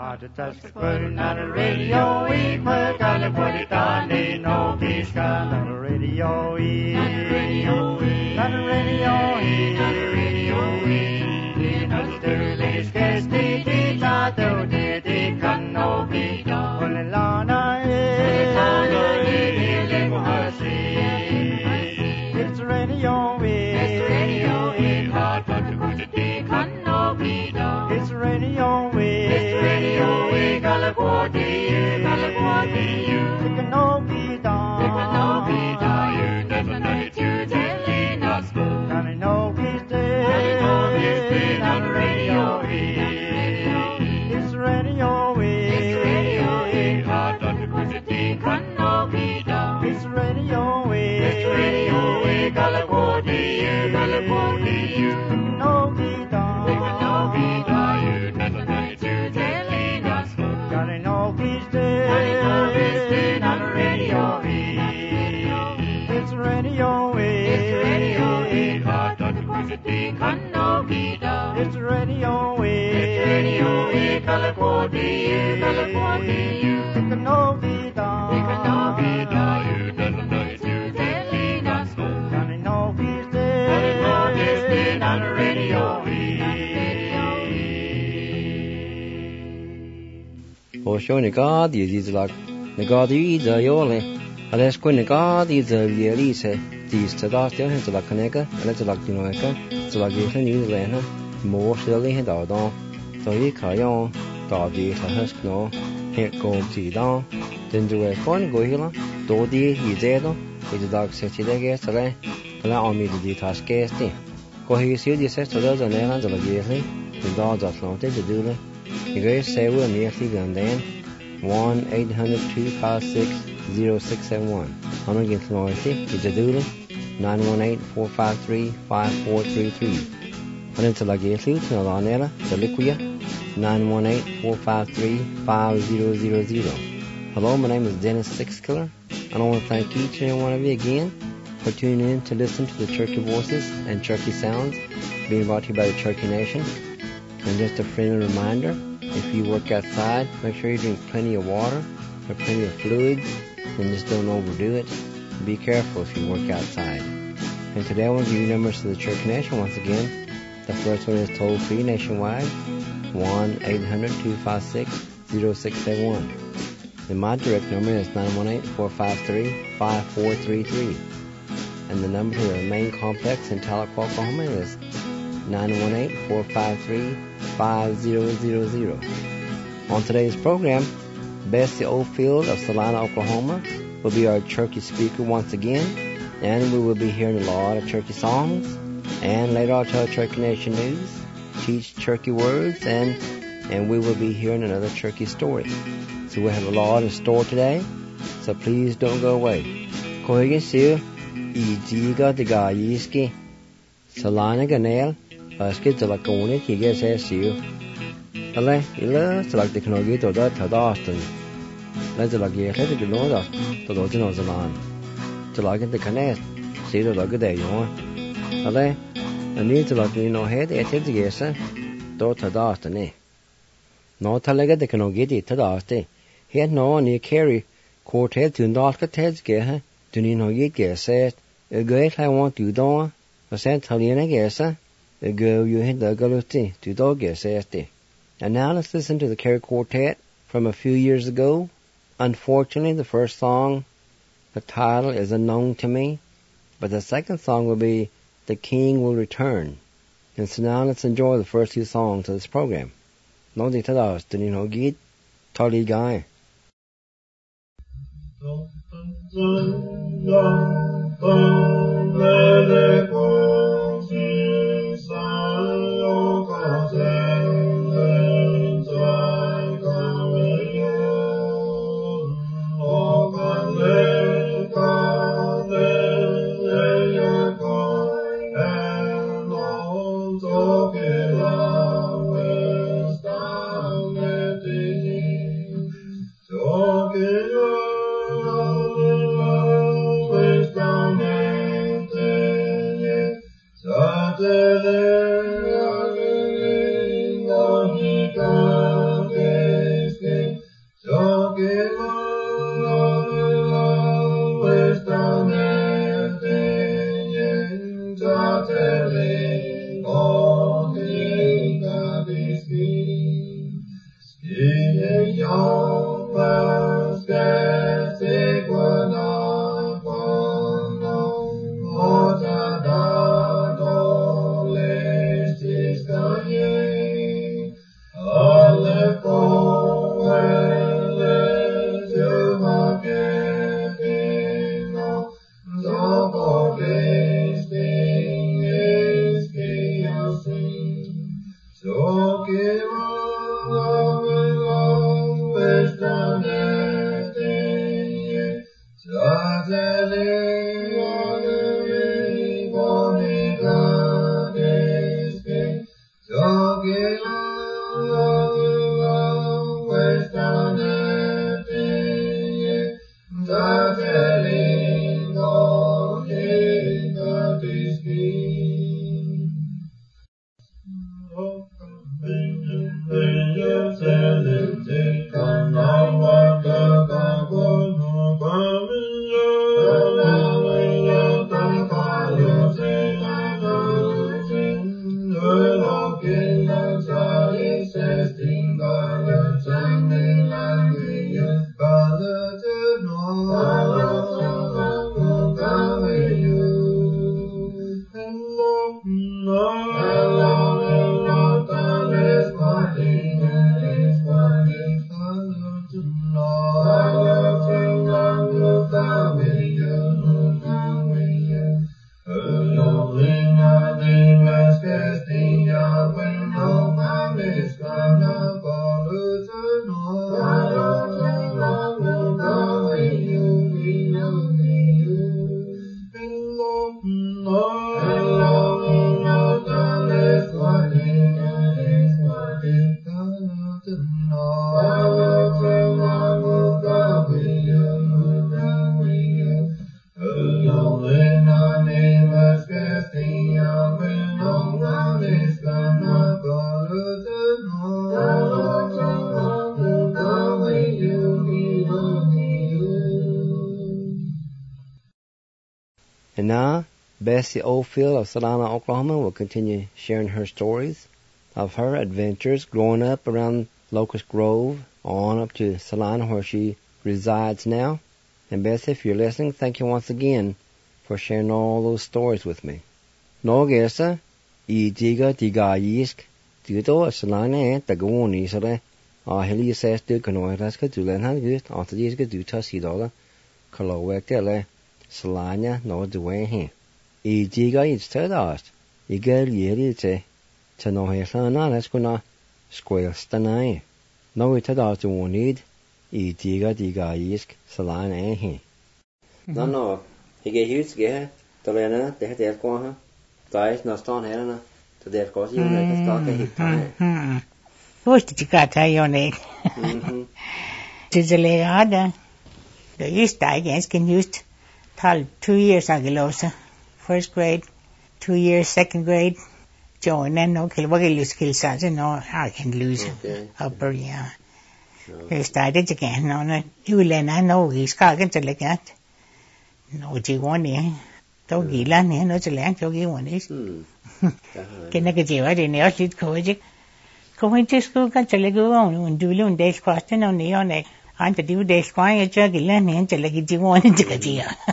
Put on the radio, we put on the no peace, on the radio, on the radio, on the radio, on the radio, on the radio, guess the teacher do the can no be done. On the lana, it's radio, it's radio, hard but the can no be done. It's radio, it's radio, Galaguadi, you can no be done. You can no be done. You never know it, you telling us. And I know he's dead. I know he's dead on the radio. It's radio, it's radio, hard but the can no be done. It's radio, Galaguadi, you can no be done. You can no be done. You never know it, you telling us. I know he's dead. I know he's dead on the radio. It's radio, it's radio, hard but the can no be done. It's radio, Galaguadi, you can no be done. You can no be done. You never know it, you telling us. I know he's dead. I know he's dead on the radio. Osho negadi dizlak negadi zayole alesko negadi zayelise dis tadastio hezlak kaneka alezlak dinoeka zlak yehen yulena mo sheli hedadon zoyi kayon dadi haskno heko zidan denjue kon gohila dodi yizedo izdak sechidege sare ala amid di taskesti kohi sidi sechada zanena zlak yehen da zatlonte dedule You guys say we're nearly London 1-800-256-0671. I'm going to get Flority. It's a doodle 918-453-5433. And it's a lagation to Alanera, the Liquia 918-453-5000. Hello, my name is Dennis Sixkiller, and I want to thank each and every one of you again for tuning in to listen to the Cherokee Voices and Cherokee Sounds being brought to you by the Cherokee Nation. And just a friendly reminder, if you work outside, make sure you drink plenty of water or plenty of fluids, and just don't overdo it. Be careful if you work outside. And today I want to give you numbers to the Cherokee Nation once again. The first one is toll-free nationwide, 1-800-256-0671. And my direct number is 918-453-5433. And the number to the main complex in Tahlequah, Oklahoma is 918-453-5000. On today's program, Bessie Oldfield of Salina, Oklahoma will be our Cherokee speaker once again, and we will be hearing a lot of Cherokee songs, and later I'll tell Cherokee Nation news, teach Cherokee words, and we will be hearing another Cherokee story. So we have a lot in store today, so please don't go away. Kohigan siu, ijiga diga yiski, Salina ganel, Aske Talakone, he gets SU. Ale, Ila, Salak the Knogi to that Tadaston. Let's like a head to know that the Dodgen of the land. To like the Canet, see the Lugger there, you know. Ale, I need to like no head, it is yes, do Tadaston, eh? No Talaga the Knogi Tadaste. He had no near carry, quartet to not get heads get her, to need no get said. A great I want you don't, a sent Helena guess, a girl you hit the galuti to dog guess. And now let's listen to the Carey Quartet from a few years ago. Unfortunately, the first song, the title is unknown to me, but the second song will be The King Will Return. And so now let's enjoy the first two songs of this program. No di tadas, dini no git, tali guy. Wisdom And now, Bessie Oldfield of Solana, Oklahoma will continue sharing her stories of her adventures growing up around Locust Grove on up to Solana where she resides now. And Bessie, if you're listening, thank you once again for sharing all those stories with me. No gersa, I diga yisk, dito Solana tagawoni sare, heli says du kanoiraska dulen han gut, after these good do tasidala, kalowekele, Solana no duwe he. I diga it's tedast, I get yeri te no hesana, let's go na square stanai. No it tedast you need, I diga yisk, Solana he. No, he get huge gehe, Talena, they had their qua, dies no stone helena, to their cause you make a stock a hit time. Who's the Chicata Yone? Tizzaleada. The East against can used tal 2 years agilosa. First grade, 2 years, second grade. Join and no kill what you skill size and no I can lose upper yeah. He started again on you learn I know he's got to look at. No G1 đâu ghi lan nè nó sẽ lén cho ghi one is cái này cái gì vậy thì nếu chỉ có hay chứ có cái chơi cái ông mìnhดูluôn days cross thế nào nè này anh phảiดูdays cross cái chơi cái lan nè chơi cái gì one chứ cái gì à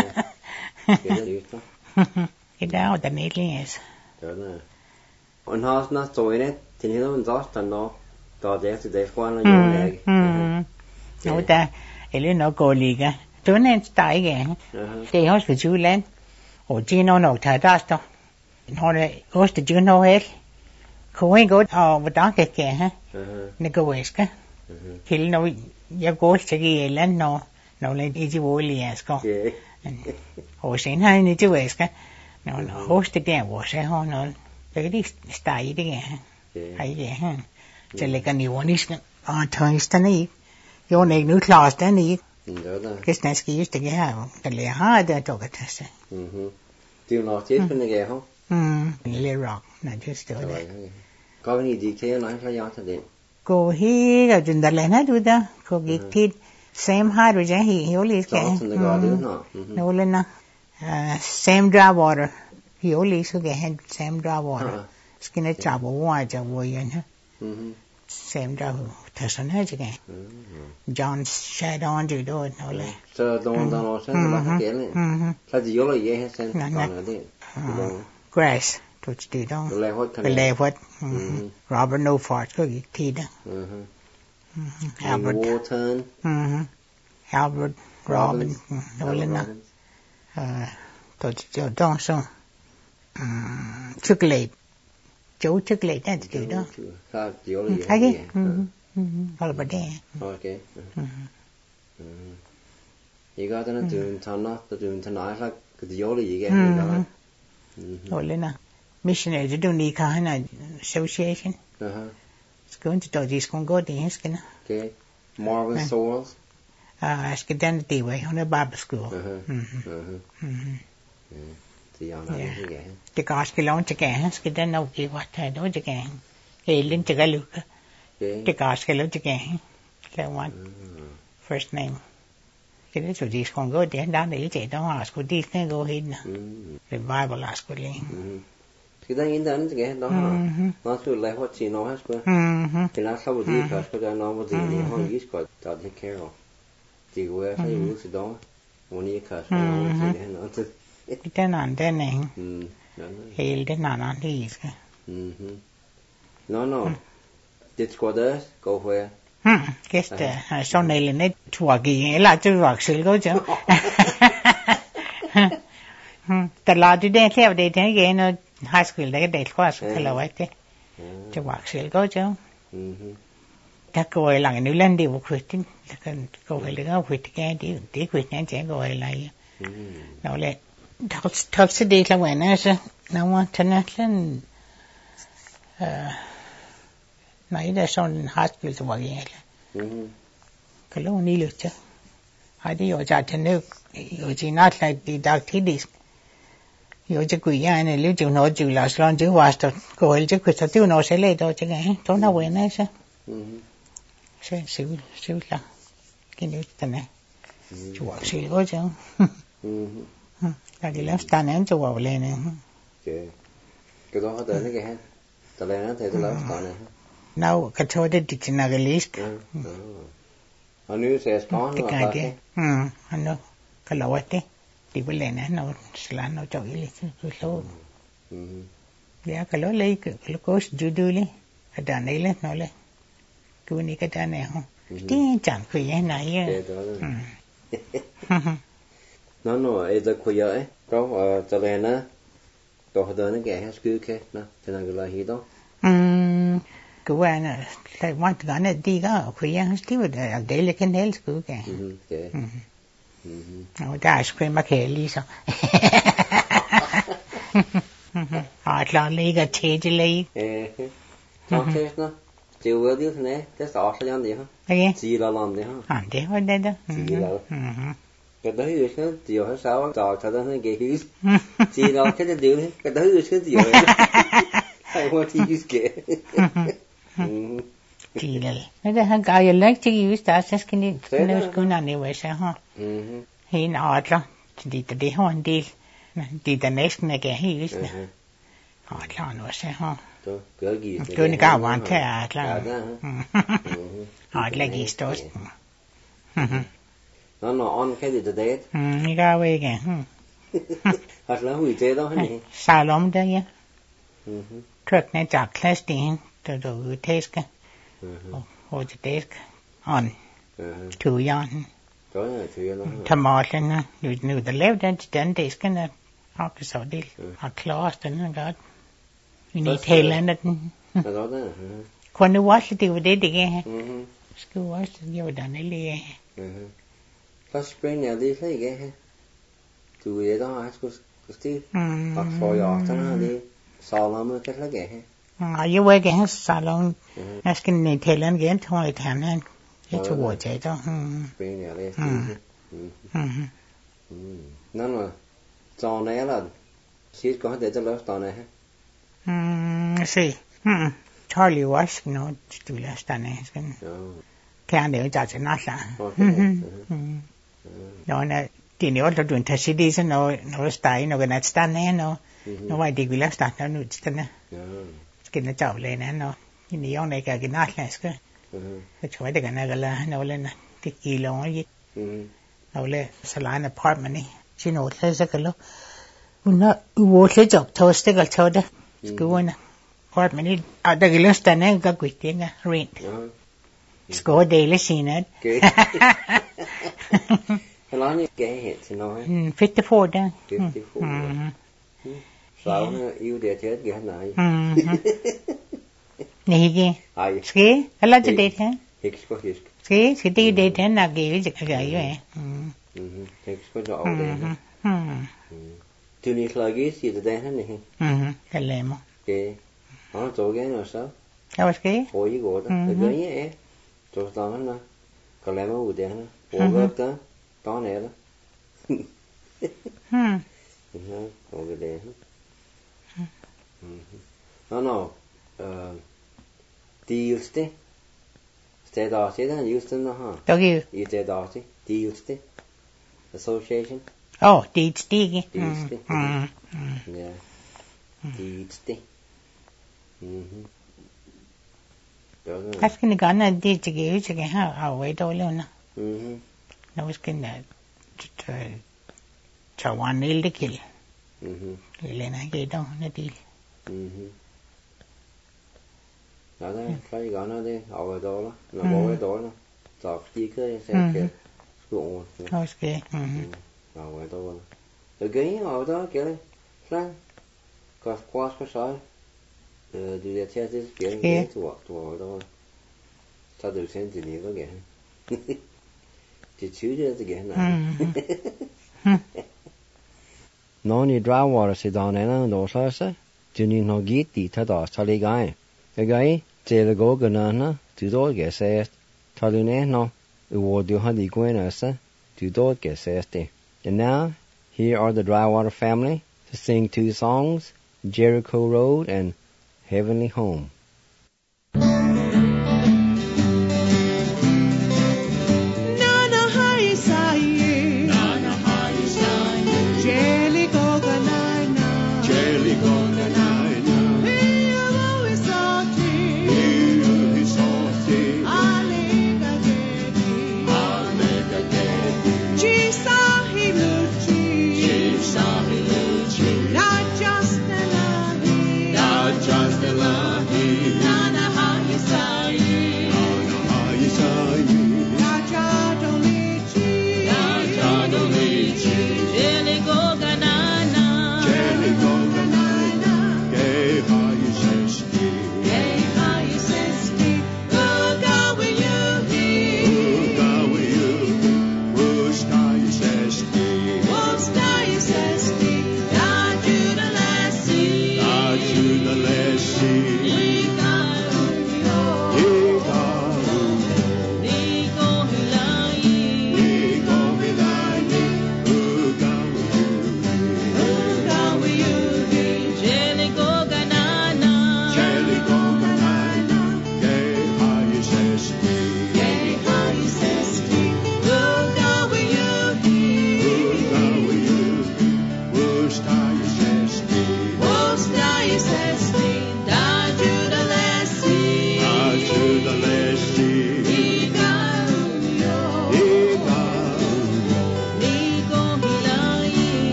cái đó là mấy cái này anh hỏi nó rồi đấy thì nó mình rót thành nó tao để từ days cross nó nhiều này nó ta cái nó có gì cả tôi nên tại cái thì họ phải chú lên ở trên nó thay ra đó họ này có thể chú nó hết không có vào đó cái ha nó có vậy cả khi nó giờ có sẽ ghi lên nó lên đi chứ vô liền có họ sẽ hay như chứ vậy cả nó host cái họ sẽ họ nó cái đi style đi cái hay vậy ha chỉ là cái nhiều này thôi cái này vô này nữa class đó này cái này cái used to get how cái lẽ ha đã cho cái thế tiêu nó chết bên này không lẽ rock là just đó có cái gì thế nói phải giáo thật đấy cô hi ở trên đó lên hết rồi đó cô ghi thịt same hydrogen hi only cái nó lên na same dry water hi only so cái same dry water skin it chabo wa cha wo yan ha xem đâu thật sự nói chứ kìa John Shadon chữ đôi nó là so don nó sẽ là cái kiện này sao chỉ vô là gì hết sen còn ở đây Grace tôi chữ đó Lehot Robert Newford có cái thi đó Albert Walton Albert Robin đó lên đó tôi chữ đó xong chức lệ chú chức lệ đó chữ đó sao chỉ vô là gì thấy hoặc là bật đèn ok 이거 하다는 좀 전화 좀 전화해서 그 요리 얘기해 이거 올레나 missionary donica hana association it's going to do this con go dance kana okay Marvin Souls Skidden the way on a Bible school thì ông nói cái gì the gospel on again Skidden no give what I do again hey lin to look the gospel on again that one first name cái đó rồi đi con go đến đó để chạy đó à school đi cái go hin revival à school lên cái đó in đó cái đó nó cứ lại hoạt chỉ nó hết rồi thì nó sau đi cả cái nó một gì thì họ ít có take care of thì vừa sai vừa sự đó muốn đi cả nó thì nó cái đó này hay cái nào thì no did squatters go where cái sau này là nó thua gì là chưa vạc sự đó chứแต่เราที่ได้เที่ยวได้ที่เกณฑ์ไฮสคูลได้ก็ได้คลาสที่เราไว้ที่จะวากเสียก็เจ้าถ้าโกยหลังนิ้วเล่นดีกว่าคุยที่แล้วก็โกยแล้วก็คุยที่แกดีคุยนั่นเจ๊โกยอะไรเราเลยทักษะดีแล้วเหมือนนั่นใช่เราว่าท่านนั้นไหนได้สอนไฮสคูลตัวยังไงล่ะก็แล้วนี่เลยจ้ะไอ้ที่อยู่จากที่นึกอยู่ที่นั่นเลยดีดักที่ดี有这鬼样呢，你就拿住了，上就话到过去这个他就拿谁来到这个，到那位那是，是少了，给你等呢，就话谁嗰种，但係咧，但係就話嚟呢， cái đó tới cái hết, tới đây nó thấy tôi nói còn này, nào cái chỗ đấy thì na cái list, anh nói sẽ có nó là cái, anh nói cái lẩu ấy thì bây giờ nó sẵn nó cho cái cái số, giờ cái lối lấy cái cố giữ đưa đi, cái đàn này lên nó lên, cái này cái đàn này không, tiếng chẳng khơi như này nó ấy là khơi ấy, có cho nên nó, có đó nó cái hết cứ cái nó, cho nên cái là gì đó, cái quan này, cái quan cái này đi cái khơi như thế vậy, để lấy cái nails cứ cái. Nó đã square mà kể lý sao là lấy cái chế chứ lấy nó thế nó chiều vừa đi thế này thế sao sao ăn đi hả gì là làm đi hả thế thôi đây đó gì là cái đó thì cái chiều hay sao trò cho nó cái hứ gì là cái điều này cái đó thì cái điều này hay quá thì cái gì là cái đó hàng cao giờ chỉ use that just cái này nó cũng là như vậy sao ha hi nó đó đi tới đi hoan đi tới next này cái hi use nè họ nó sẽ ha cái này cả hoàn thế à là họ là gì đó nó on cái gì đấy cái về cái hoặc là hủy chế đó hả salon đó nhá truck nàyจาก class đi từ từ test cái hồi test on two yonทำอะไรนะอยู่แต่เล็บดันจะเด็กกันนะเอาไปสอนดิเอาคลอสตัวนั้นก็นี่เทเลนนั่นคนนึกว่าสิติวเด็กไงสกูว่าสิเดียวดันนี่เลยก็สปริงเนี่ยดีใช่ไหมตัวเด็กต้องหาสกูที่ปักซอยออกทั้งนั้นดีสอนเราเมื่อแค่ละแก่อยู่ไว้แก่สอนเรานั่นสกินนี่เทเลนเกนทำอะไรแทนนั่นcái chỗ của chạy đó, bên nhà đây, nó là trò này là chỉ có thể cho lớp trò này ha, see, Charlie Watts nó chủ là trò này, cái anh đều chạy nó là, nó là thì nếu là chuyện thật sự đi chứ nó style nó cái này style này nó vậy thì cái style nó nút style này, cái nó chạy lên nó ini yang này cái nát này cái chỗ đấy cái này cái là nó lên cái kilo ấy nó lên salon apartment này chỉ nói thế sao cái lúc nó vô thế chọc thâu sẽ cái thâu đó cái one apartment này ở đây cái list này cái quỷ tiền cái rent score daily xin it How long you get it to know? 54 đó 54. Sao yêu để chết cái này? Này cái Ai? ski cái là cái date hả? Hicks có hicks. ski cái date hả? Là cái vậy Hicks có rõ đấy. Tụi này là cái gì từ đây hết này? Cái lệ mà. Cái, nó chỗ cái nào sao? Cái gì? Ôi cái gỗ đó, cái gì ấy? Chỗ đó nó, cái lệ mà uống đấy nó, uống cái đó, đó này đó. Ôi cái đấy. No. Diuste. State Austin, Houston, no, huh? Togi. You said Austin. Diuste. Association. Oh, Diuste. Yeah. Diuste. That's gonna go na Diuste ha. Oh, wait, all on. That was gonna Chawan nil the kill. Lena get down na deal. Đó đấy, phải gọi nó đi, ở đó đó, nó bỏ cái đó nó, chọc chi cái xe kia, cuộn. Okay. Ở đó. Rồi cái ở đó kia, sang, có qua có sỏi, đi ra xe đi kia, cái tụi ở đó, sao được xem thì nhiều có kìa, chỉ chứa ra thì kìa này. Nó như dry water sẽ đào này nó đổ sao sao, cho nên nó gít thì thay đổi sao đi cái. Cái chế là gỗ cái nó từ đó cái xe thay đổi này nó vừa điều hành đi quen rồi sao từ đó cái xe thế. And now here are the Dry Water family to sing two songs, Jericho Road and Heavenly Home.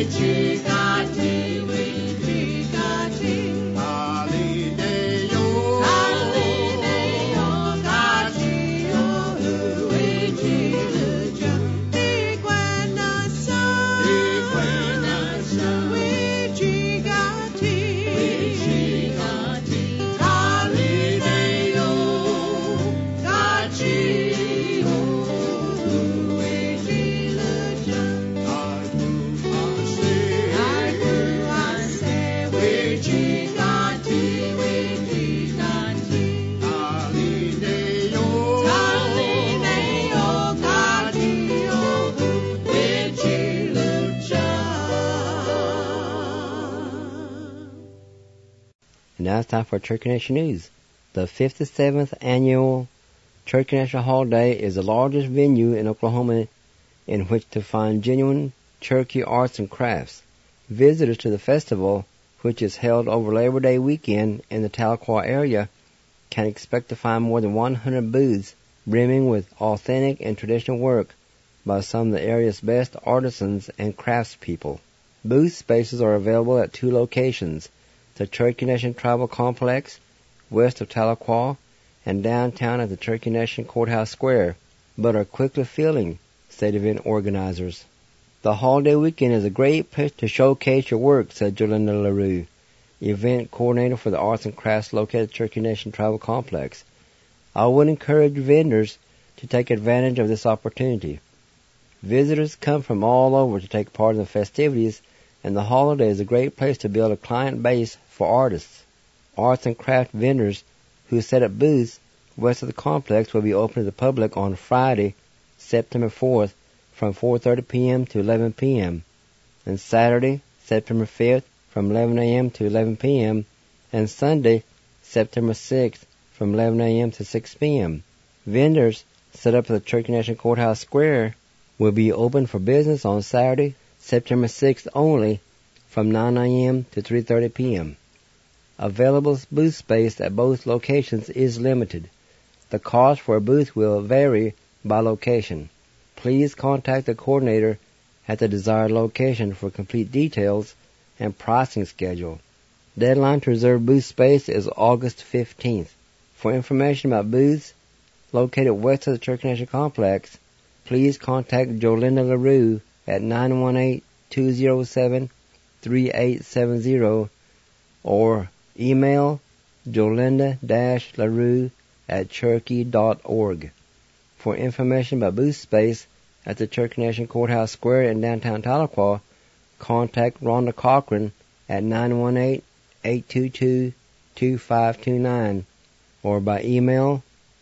Now it's time for Turkey Nation News. The 57th annual Turkey National Holiday is the largest venue in Oklahoma in which to find genuine Cherokee arts and crafts. Visitors to the festival, which is held over Labor Day weekend in the Tahlequah area, can expect to find more than 100 booths brimming with authentic and traditional work by some of the area's best artisans and craftspeople. Booth spaces are available at two locations, the Cherokee Nation Tribal Complex, west of Tahlequah, and downtown at the Cherokee Nation Courthouse Square, but are quickly filling, said event organizers. The holiday weekend is a great place to showcase your work, said Jolinda LaRue, event coordinator for the arts and crafts located at Cherokee Nation Tribal Complex. I would encourage vendors to take advantage of this opportunity. Visitors come from all over to take part in the festivities, and the holiday is a great place to build a client base for artists. Arts and craft vendors who set up booths west of the complex will be open to the public on Friday, September 4th, from 4:30 p.m. to 11 p.m., and Saturday, September 5th, from 11 a.m. to 11 p.m., and Sunday, September 6th, from 11 a.m. to 6 p.m. Vendors set up at the Cherokee Nation Courthouse Square will be open for business on Saturday, September 6th only, from 9 a.m. to 3:30 p.m. Available booth space at both locations is limited. The cost for a booth will vary by location. Please contact the coordinator at the desired location for complete details and pricing schedule. Deadline to reserve booth space is August 15th. For information about booths located west of the Cherokee Nation Complex, please contact Jolinda LaRue at 918-207-3870 or email jolinda-larue@cherokee.org. For information about booth space at the Cherokee Nation Courthouse Square in downtown Tahlequah, contact Rhonda Cochran at 918-822-2529 or by email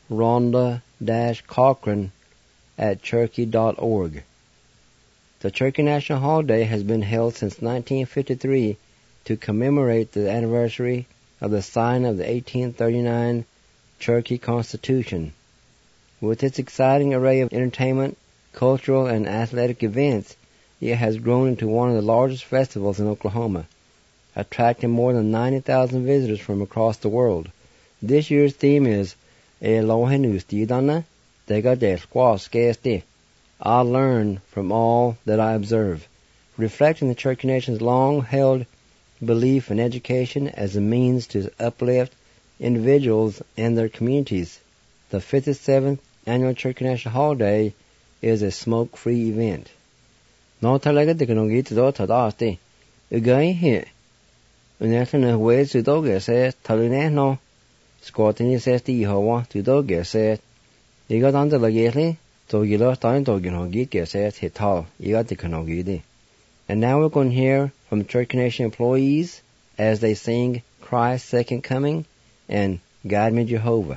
rhonda-cochran@cherokee.org. The Cherokee National Holiday has been held since 1953 to commemorate the anniversary of the signing of the 1839 Cherokee Constitution. With its exciting array of entertainment, cultural, and athletic events, it has grown into one of the largest festivals in Oklahoma, attracting more than 90,000 visitors from across the world. This year's theme is Elohenu I learn from all that I observe, reflecting the Cherokee Nation's long-held belief in education as a means to uplift individuals and their communities. The 57th Annual Cherokee National Holiday is a smoke-free event. No talaga de no git do tadaste. Ugai he. Unetna ways to doge says Taline no. Squatini says the Yehovah to doge says. You got under the gately, so you lost time to get says hital. You got the canogidi. And now we're going to hear from Cherokee Nation employees as they sing Christ's Second Coming and Guide Me Jehovah.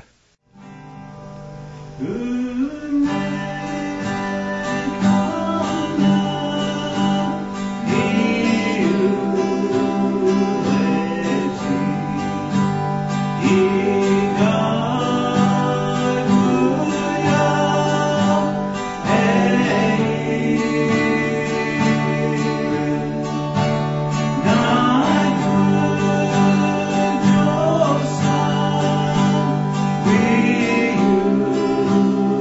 We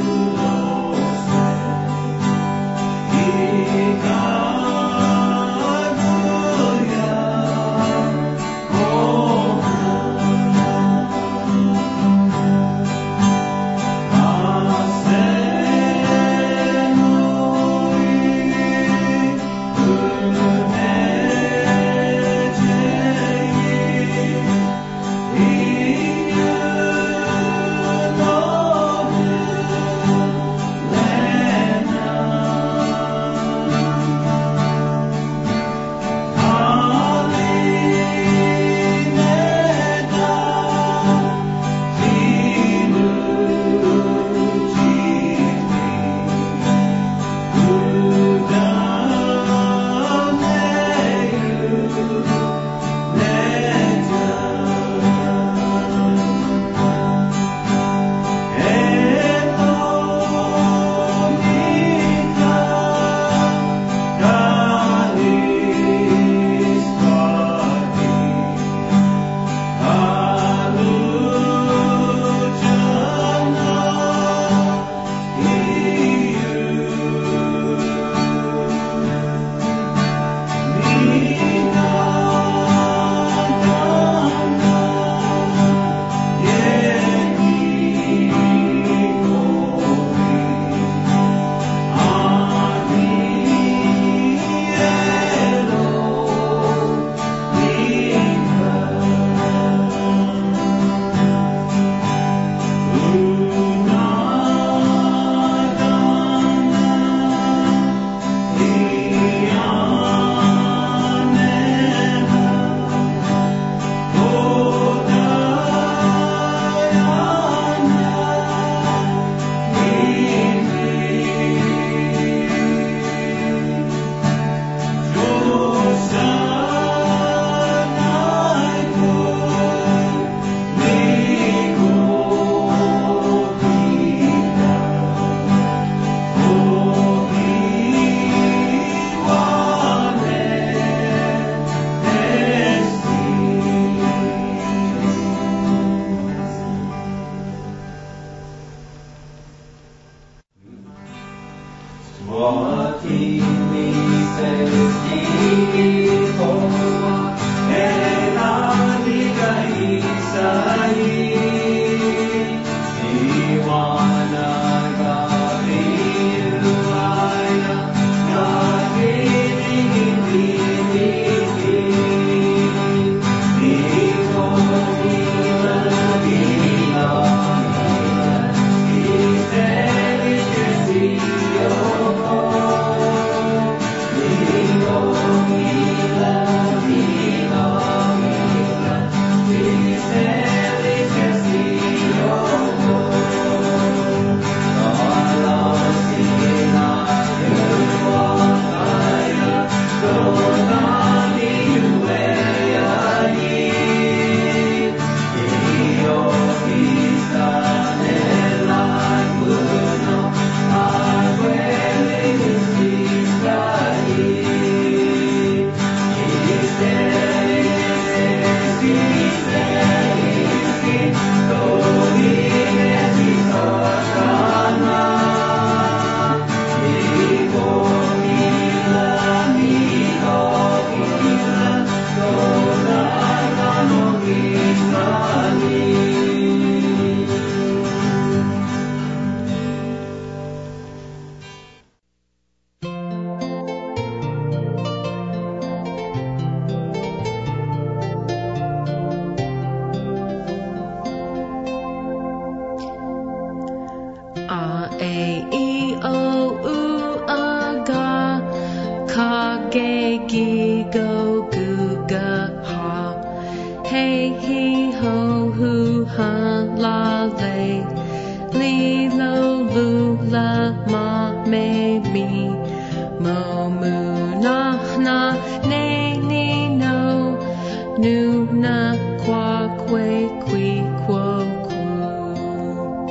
gi go gu ga ha. Hey he ho hu ha la le. Li lo lu la ma me mi. Mo mu na na ne ni no. Nu na qua que qui quo quo.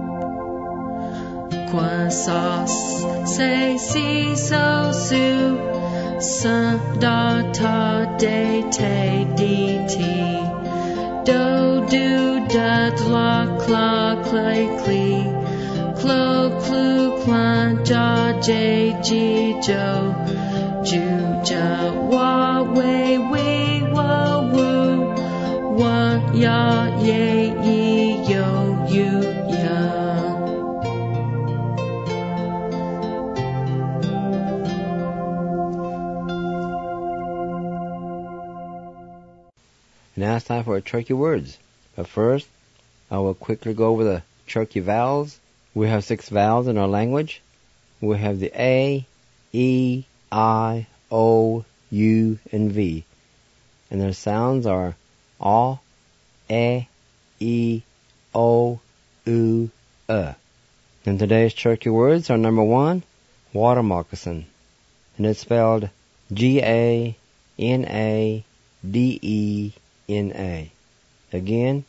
Qua sa se si so su. Sa da ta de te di ti. Do do da la cla clay clee. Clo clu clan ja j g jo. Ju ja wa we we wa woo. Wa ya ye ye yo you ya. Now it's time for our Cherokee words. But first, I will quickly go over the Cherokee vowels. We have 6 vowels in our language. We have the A, E, I, O, U, and V. And their sounds are A, E, O, U, And today's Cherokee words are number 1, water moccasin. And it's spelled G-A-N-A-D-E-N-A. Again,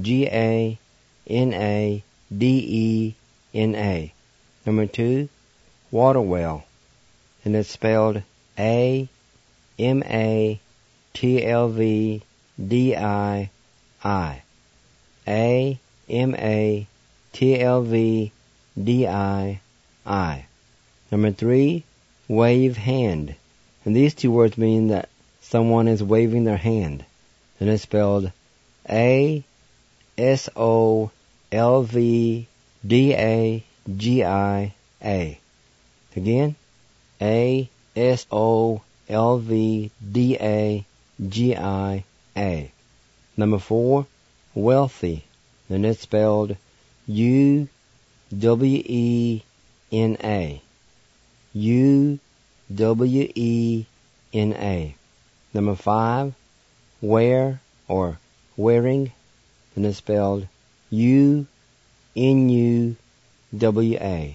G-A-N-A-D-E-N-A. Number 2, water well. And it's spelled A-M-A-T-L-V-D-I-I. A-M-A-T-L-V-D-I-I. Number 3, wave hand. And these 2 words mean that someone is waving their hand. And it's spelled A-S-O-L-V-D-A-G-I-A. Again, A-S-O-L-V-D-A-G-I-A. Number 4, wealthy. And it's spelled U-W-E-N-A. U-W-E-N-A. Number 5, wear or wearing, and it's spelled U-N-U-W-A.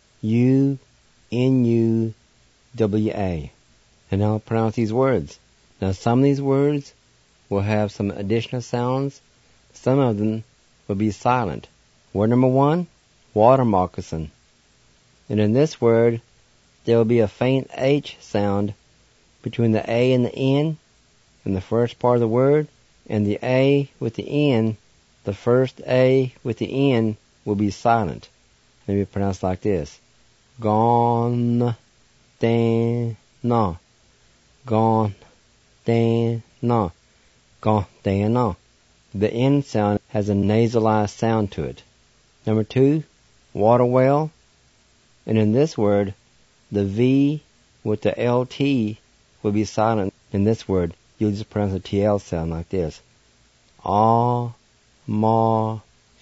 U-N-U-W-A. And now I'll pronounce these words. Now some of these words will have some additional sounds. Some of them will be silent. Word number 1, water moccasin. And in this word, there will be a faint H sound between the A and the N in the first part of the word, and the A with the N, the first A with the N will be silent. Maybe pronounced like this. Gone, dan, na. Gone, dan, na. Gone, dan, na. The N sound has a nasalized sound to it. Number 2, water well. And in this word, the V with the LT will be silent. In this word, you'll just pronounce the TL sound like this. Ah, ma,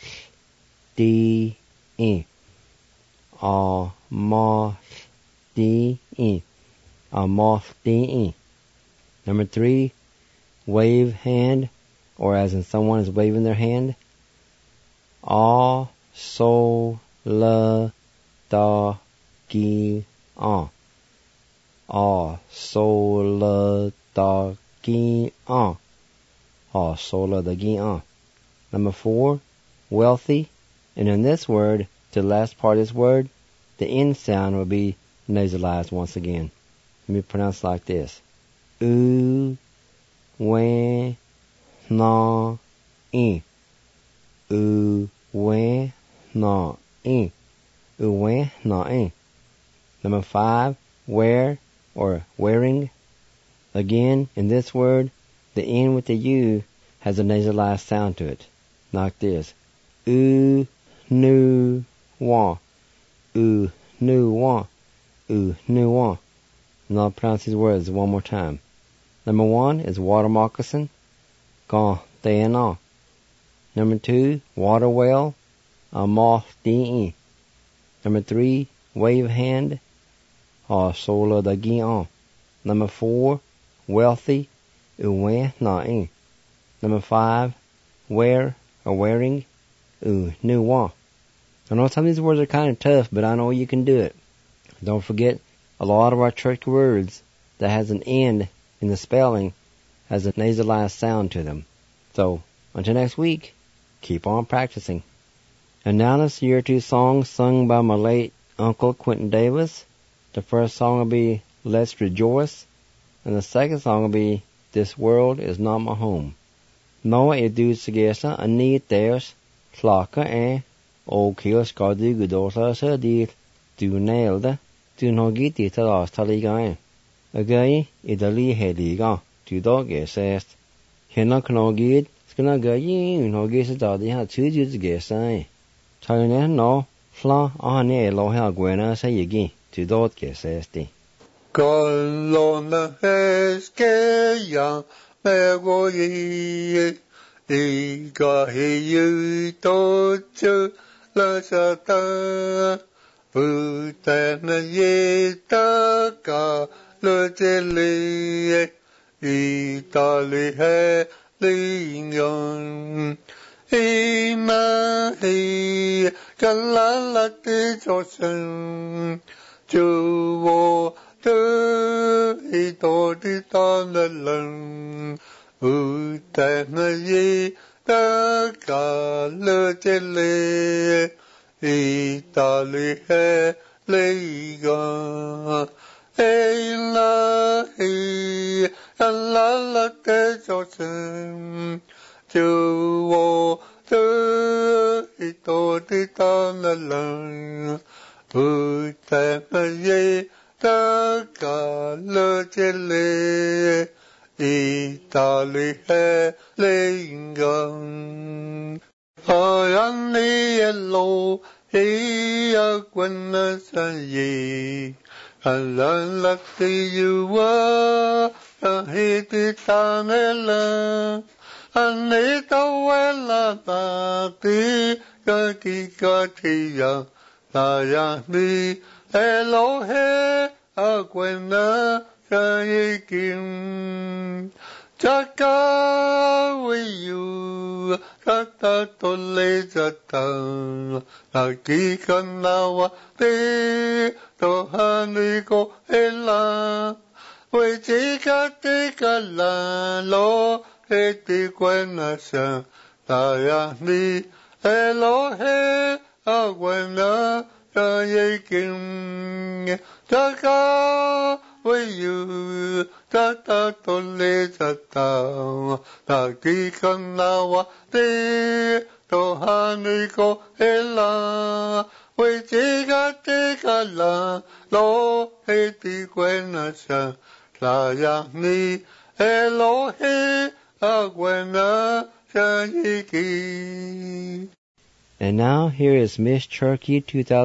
D, E. Ah, ma, D, E. Ah, ma, D, E. Number 3, wave hand, or as in someone is waving their hand. Ah, so, la, da, gi, ah. Ah, so, la, da, gi, ah. Ah, so, la, da, gi, ah. Number 4, wealthy. And in this word, the last part of this word, the N sound will be nasalized once again. Let me pronounce it like this. U, we, na, I. U, we, na, I. U, we, na, I. Number 5, wear or wearing. Again, in this word, the N with the U has a nasalized sound to it, like this. U, nu, wa. U, nu, wa. U, nu, wa. And I'll pronounce these words one more time. Number 1 is water moccasin. Ga, de, na. Number 2, water well. Ma, de. Number 3, wave hand. Ah, so, la, da, gi, ah. Number 4, wealthy, uwe naing. Number 5, wear or wearing, nuwa. I know some of these words are kind of tough, but I know you can do it. Don't forget, a lot of our church words that has an N in the spelling has a nasalized sound to them. So, until next week, keep on practicing. And now let's hear 2 songs sung by my late Uncle Quentin Davis. The first song will be Let's Rejoice, and the second song will be This World Is Not My Home. Noah e du sagesa a ní there's tlaka o kios gardu gudosa sa di du nailda du no giti talas taligain. Again, idali heliga du dog esest. Hena knogid skana gayi no gesa dadi ha 2 juz gesai. Tane no fla ane eloha gwena sa yigi du dot gesesti. Colonna eskeya megoyi Iga hiu tochu la sata Utana yeta ka lo tele Itali he lingon Ima hi kalala te chosen Chuo tu ito di tanalang Utana yeta ka lo tele Itali he lingon Ilahi kalala te chosen Chuo tu ito di tanalang Utana yeta ka lo tele Itali he lingon Ayani elo hiya gwena sayi Alalati yuwa Ahiti tanela Anita wela tati Kakikatiya Ayani Elohe agwena shayikim Chaka wiyu Kata tole jata Akika nawa te Tohaniko ela Wechika tika la lo Eti gwena sha Ayani Elohe agwena Shayikim Chaka wiyu Tata tole jata Takika nawa te Tohaniko ela Wichika tika la Lo heti gwena sha Sayani Elohe agwena Shayiki. And now here is Miss Cherokee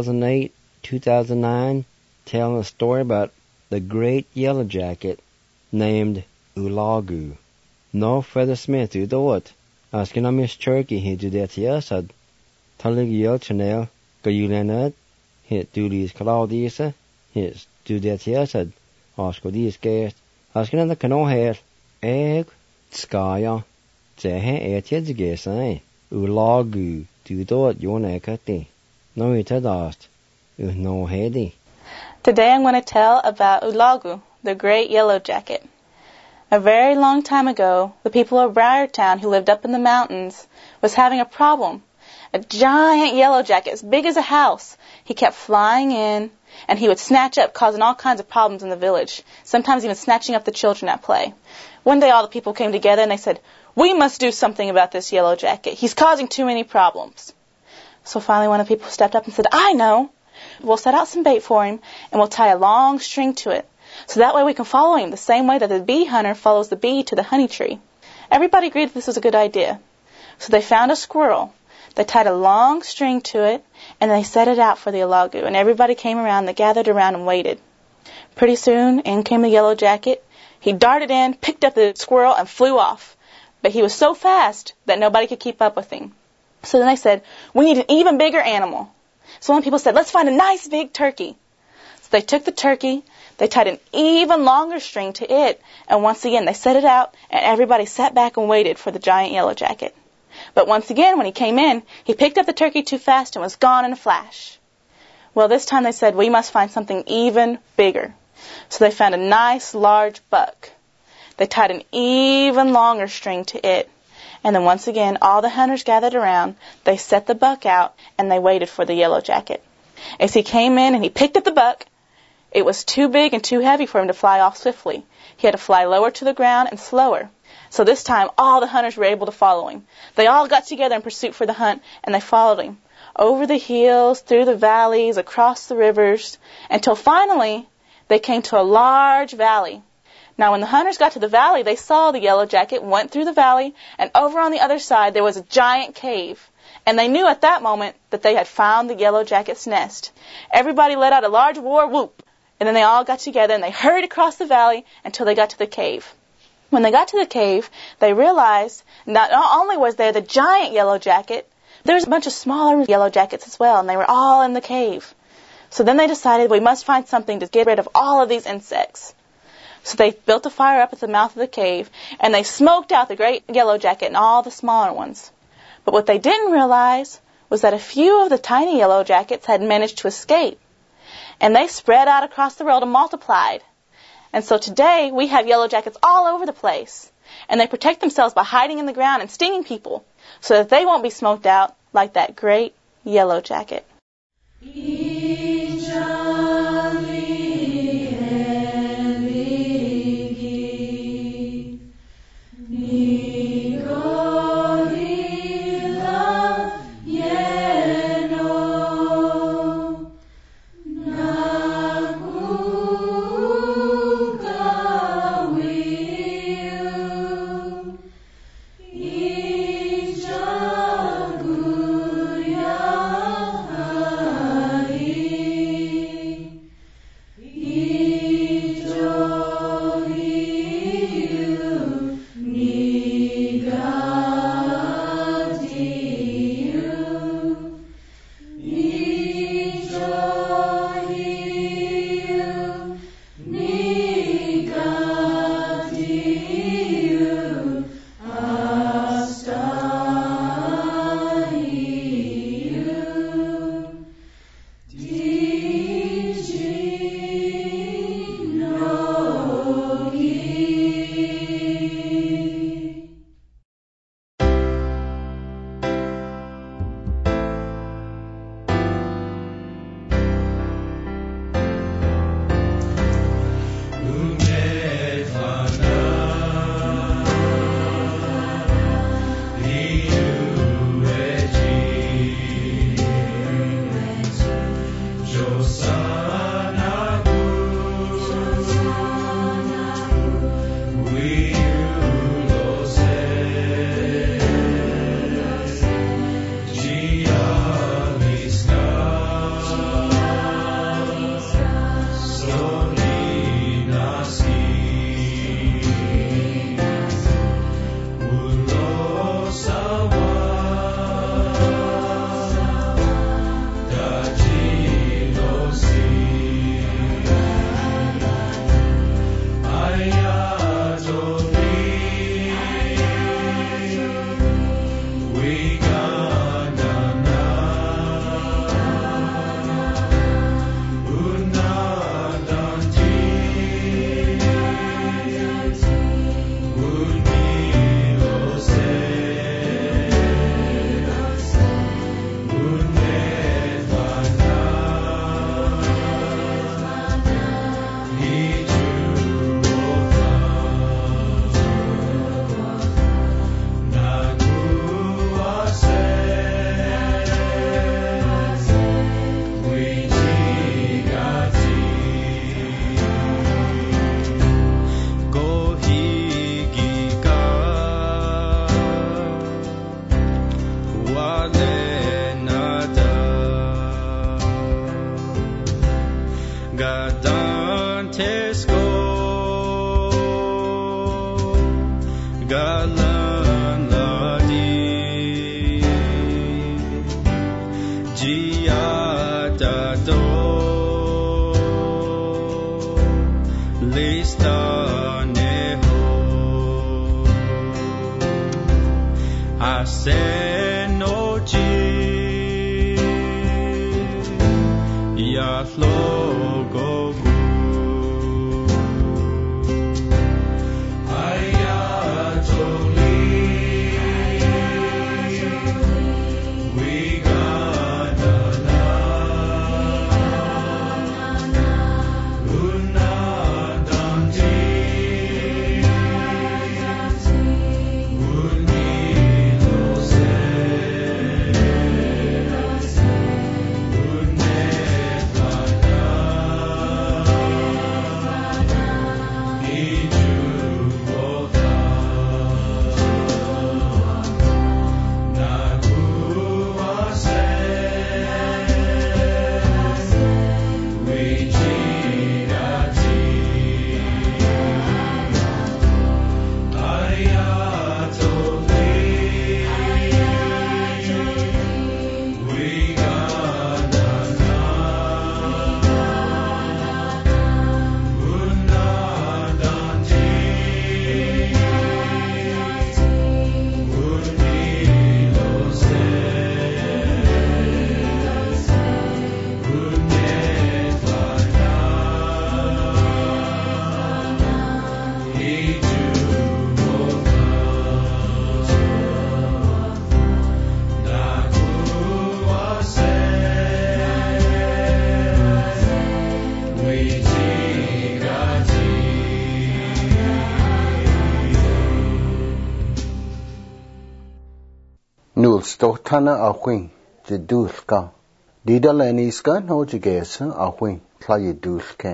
2008-2009 telling a story about the great yellow jacket named Ulagu. No further Smith do it. Asking on Miss Cherokee he do that yasad. Talig yell chanel go you lenad hit do these Claudisa hit do that yasad. Ask these guests. Asking on the canoe hair egg skaya Zehe etjed gesai Ulagu do it yonekati. No itadast no hedi. Today I'm going to tell about Ulagu, the great yellow jacket. A very long time ago, the people of Briartown who lived up in the mountains was having a problem. A giant yellow jacket as big as a house. He kept flying in, and he would snatch up, causing all kinds of problems in the village, sometimes even snatching up the children at play. One day all the people came together and they said, "We must do something about this yellow jacket. He's causing too many problems." So finally one of the people stepped up and said, "I know. We'll set out some bait for him, and we'll tie a long string to it. So that way we can follow him the same way that the bee hunter follows the bee to the honey tree." Everybody agreed that this was a good idea. So they found a squirrel. They tied a long string to it, and they set it out for the Ulagu. And everybody came around, they gathered around and waited. Pretty soon, in came the yellow jacket. He darted in, picked up the squirrel, and flew off. But he was so fast that nobody could keep up with him. So then they said, "We need an even bigger animal." So one of the people said, "Let's find a nice big turkey." So they took the turkey, they tied an even longer string to it, and once again they set it out, and everybody sat back and waited for the giant yellow jacket. But once again, when he came in, he picked up the turkey too fast and was gone in a flash. Well, this time they said, we must find something even bigger. So they found a nice large buck. They tied an even longer string to it. And then once again, all the hunters gathered around. They set the buck out, and they waited for the yellow jacket. As he came in and he picked up the buck, it was too big and too heavy for him to fly off swiftly. He had to fly lower to the ground and slower. So this time, all the hunters were able to follow him. They all got together in pursuit for the hunt, and they followed him over the hills, through the valleys, across the rivers, until finally they came to a large valley. Now, when the hunters got to the valley, they saw the yellow jacket, went through the valley, and over on the other side there was a giant cave. And they knew at that moment that they had found the yellow jacket's nest. Everybody let out a large war whoop, and then they all got together and they hurried across the valley until they got to the cave. When they got to the cave, they realized not only was there the giant yellow jacket, there was a bunch of smaller yellow jackets as well, and they were all in the cave. So then they decided, we must find something to get rid of all of these insects. So they built a fire up at the mouth of the cave, and they smoked out the great yellow jacket and all the smaller ones. But what they didn't realize was that a few of the tiny yellow jackets had managed to escape. And they spread out across the world and multiplied. And so today we have yellow jackets all over the place. And they protect themselves by hiding in the ground and stinging people so that they won't be smoked out like that great yellow jacket. Nul stohtana ahwin je dulka. Dida leniska no je gesa ahwin tla je dulke.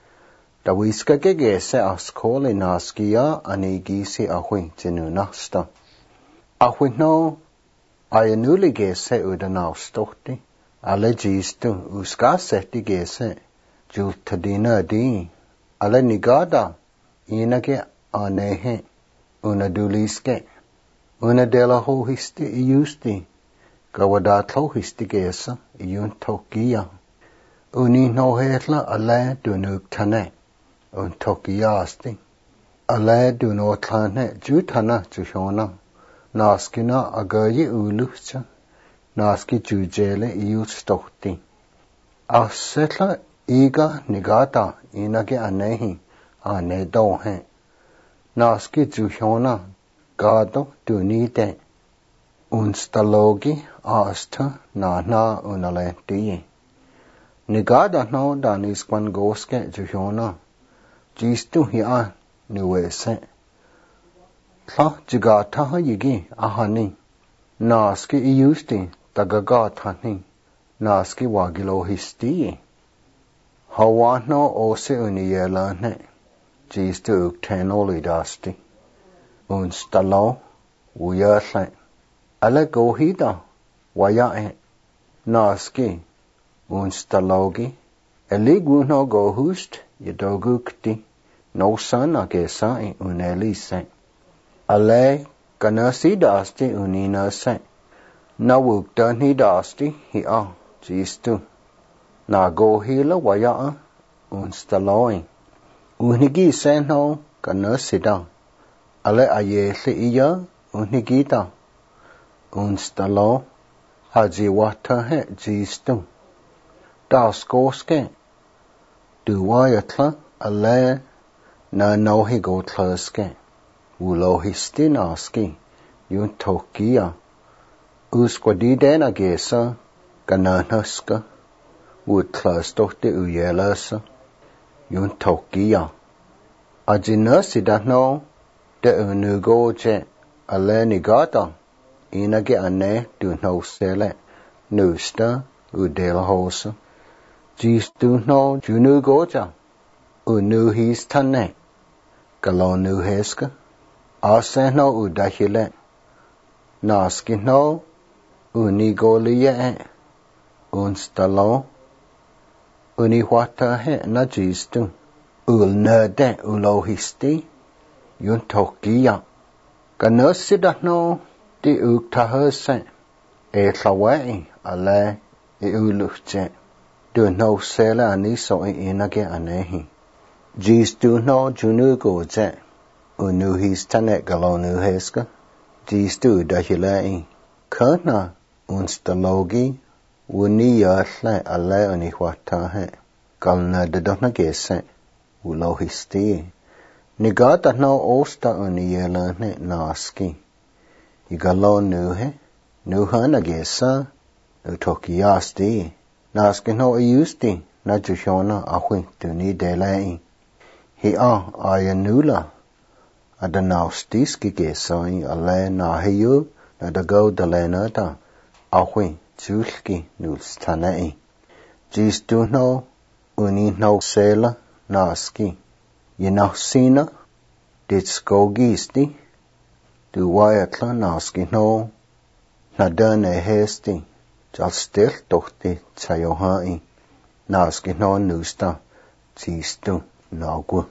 Da wiska ge gesa askole naskia anigisi ahwin je nunasta. Ahwin no ayanuli gesa udana stohti. Ale jistu uska seti gesa jultadina di. Ale nigada inage anehe unaduliske. Una dela ho histi iusti, gawadatlo histi gesa iun tokia. Uni no hetla ale dunuk tane, un tokiasti. Ale duno tlane jutana juhona, naskina agayi ulucha, naski jujele iut stohti. Asetla iga nigata inage anehi ane dohe, naski juhona, Gado dunite unstalogi asta na unalenti. Nigada no danis kwan goske juhona. Jistu hiya nuwese. Tla jigata ha yigi ahani. Naski iusti tagagata ni. Naski wagilo histi. Hawa no ose uniyela ne. Jistu uktenoli dasti. Unstalo uyerle. Ale gohida wayae naski unstalogi. Eligu no gohust yedogukti no sana gesai unelise. Ale kanasi dasti uninase. Na wukdani dasti hi'a jistu. Na gohila waya'a unstaloi. Unigi senho kanasida. Ale ayele iya unigita unstalo haji wata he jistu daskoske duwayatla ale na nohi gotlaske ulohisti naski yun tokia uskwadidena gesa gananaska utlastohte uyelasa yun tokia ajinasida no de unugoje ale nigata inage ane du no sele nusta udelhosa jistu no junugoja unuhistane galonuheska ase no udahile naski no unigolie unstalo uniwata he na jistu ulnade ulohisti yun tokia. Ganasida no di uktahase e tlawai ale e uluche. Du no sele aniso e inage anehi. Jistu no junugo je. Unuhistane galonuheska. Jistu dahilai kana unstalogi wuni yasla alla ani watahe kalna dadona gese ulohisti nigata no osta ani yelane naski igalo nuhana gesa utokiasti naski no yusti na jushona ahwi tuni delai hi ayanula adanaustiski gesai alle nahiyu nadago dalenata ahwi zulki nulstanai jistu no uni no sela naski yenahsina ditskogisti du wayatla naski no nadane hesti jalstel tohti tsayohai naski no nusta jistu nagu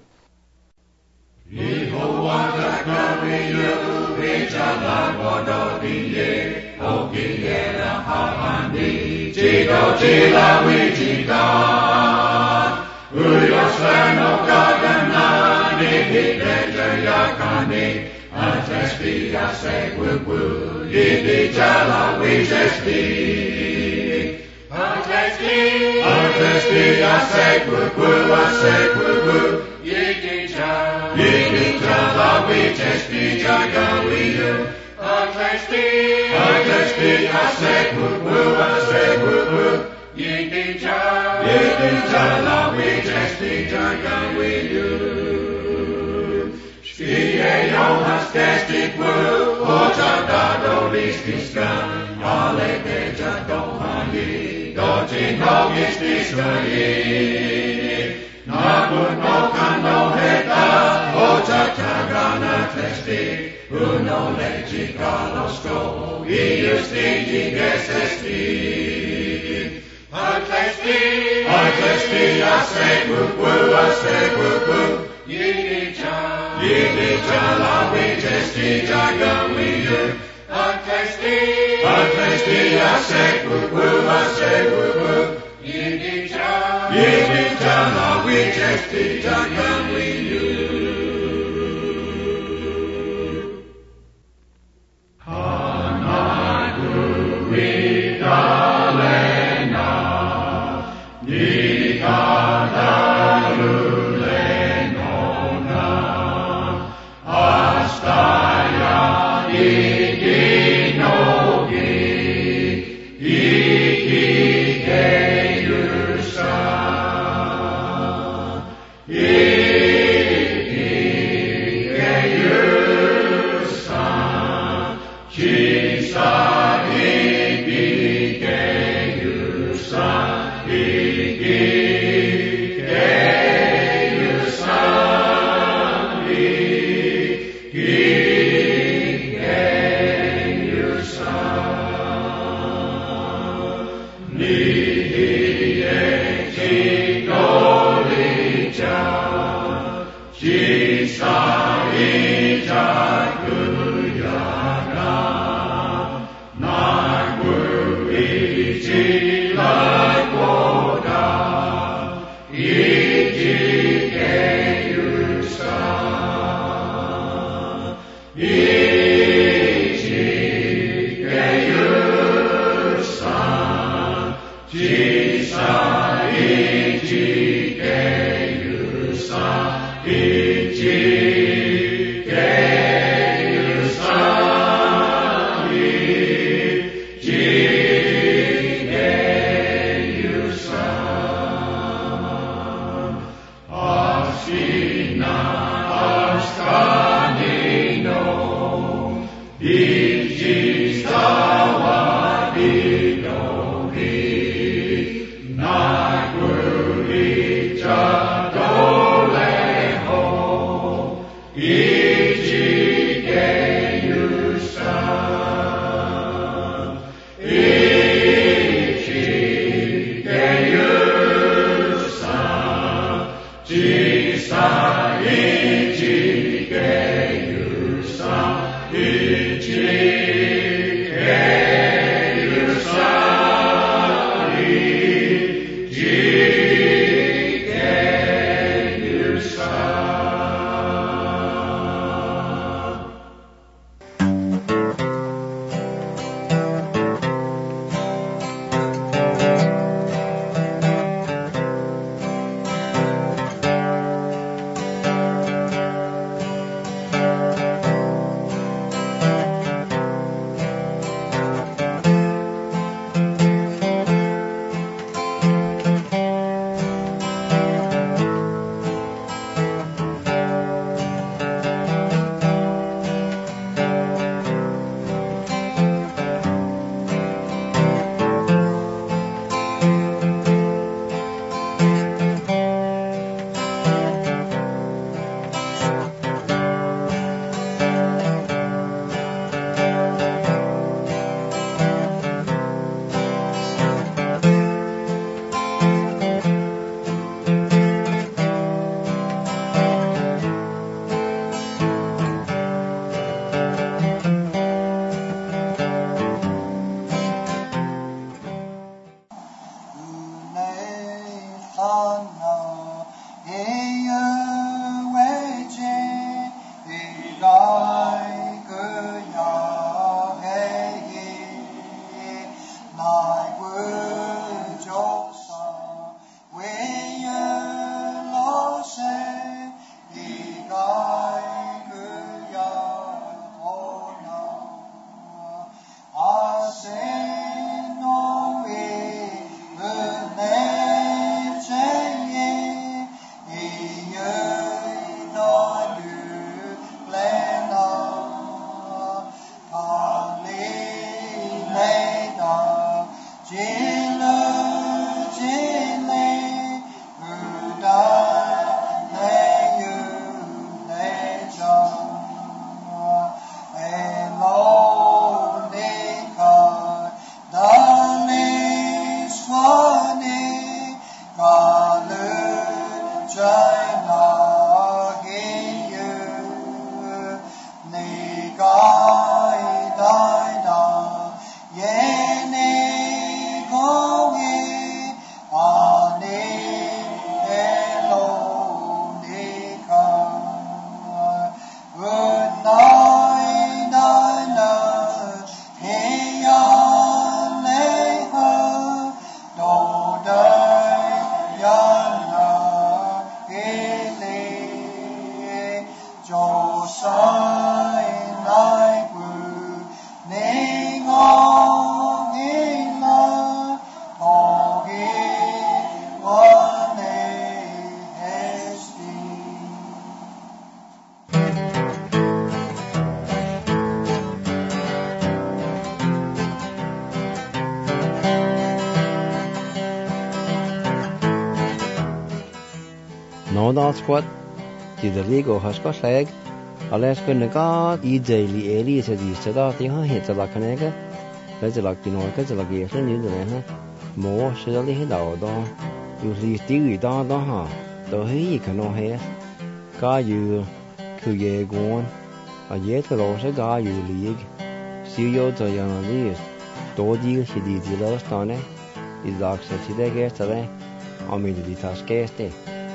No that's what the legal has got leg. Unless when the God e daily eli said he said out the hit like an egg. Let's like the Norcas like a friend in the more should only hit out on. You see theory down the ha. Though he can no hair. God you could ye go on. A yet also God you league. See you to young leaves. Do deal she did the last on it. Is like said today yesterday. I mean the task yesterday.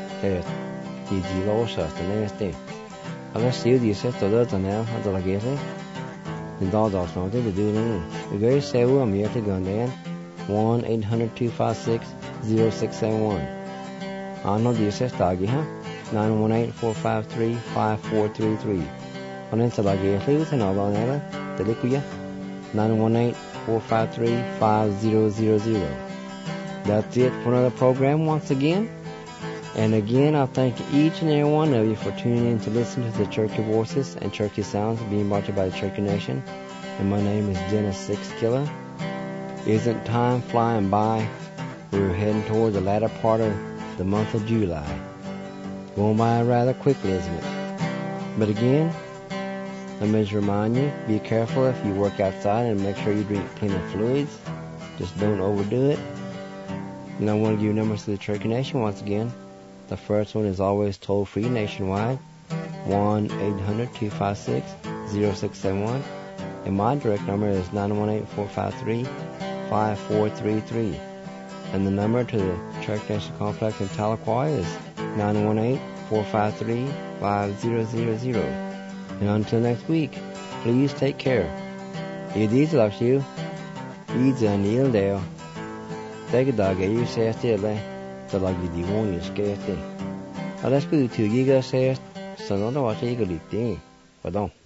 Di lo sa the next day. Unless you the set to the now at the lagate. The dog does not do anything. The guy say I'm here to go down 1-800-256-0671. I know the set tagi huh 918-453-5433. On into lagate and all on error the liquia 918-453-5000. That's it for another program once again. And again, I thank each and every one of you for tuning in to listen to the Cherokee Voices and Cherokee Sounds being brought to you by the Cherokee Nation. And my name is Dennis Sixkiller. Isn't time flying by? We're heading toward the latter part of the month of July. Going by rather quickly, isn't it? But again, let me just remind you, be careful if you work outside and make sure you drink plenty of fluids. Just don't overdo it. And I want to give you numbers to the Cherokee Nation once again. The first one is always toll-free nationwide, 1-800-256-0671. And my direct number is 918-453-5433. And the number to the Cherokee Nation Complex in Tahlequah is 918-453-5000. And until next week, please take care. Edith loves you. Edith and Neil Dale. Take a dog at you, say still. The lucky the one is scared. Let's go to you guys say, so not what you got it. Pardon.